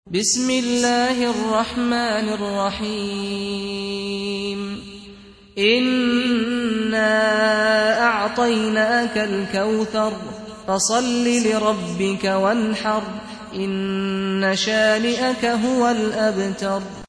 بسم الله الرحمن الرحيم إنا أعطيناك الكوثر فصل لربك وانحر إن شانئك هو الأبتر